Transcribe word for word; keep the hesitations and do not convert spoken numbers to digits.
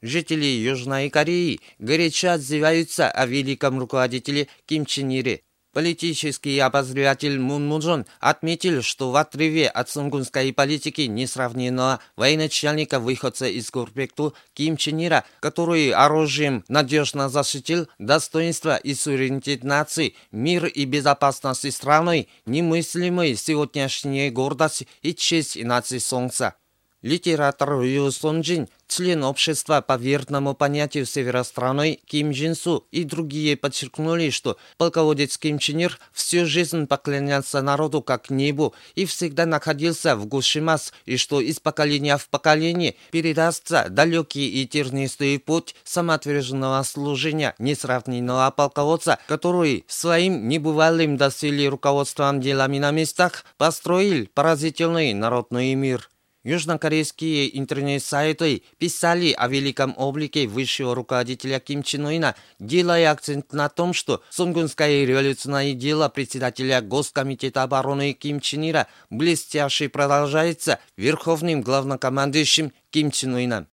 Жители Южной Кореи горячо отзываются о великом руководителе Ким Чен Ире. Политический обозреватель Мун Мужон отметил, что в отрыве от сунгунской политики несравненного военачальника-выходца из Гурбекту Ким Чен Ира, который оружием надежно защитил достоинство и суверенитет нации, мир и безопасность страны, немыслимой сегодняшняя гордость и честь нации Солнца. Литератор Ю Сон Джин, член общества по верному понятию севера страны Ким Джин Су и другие подчеркнули, что полководец Ким Чен Ир всю жизнь поклонялся народу как небу и всегда находился в гуще масс, и что из поколения в поколение передастся далекий и тернистый путь самоотверженного служения несравненного полководца, который своим небывалым доселе руководством делами на местах построил поразительный народный мир. Южнокорейские интернет-сайты писали о великом облике высшего руководителя Ким Чен Ына, делая акцент на том, что сунгунское революционное дело председателя Госкомитета обороны Ким Чен Ира блестяще продолжается верховным главнокомандующим Ким Чен Ыном.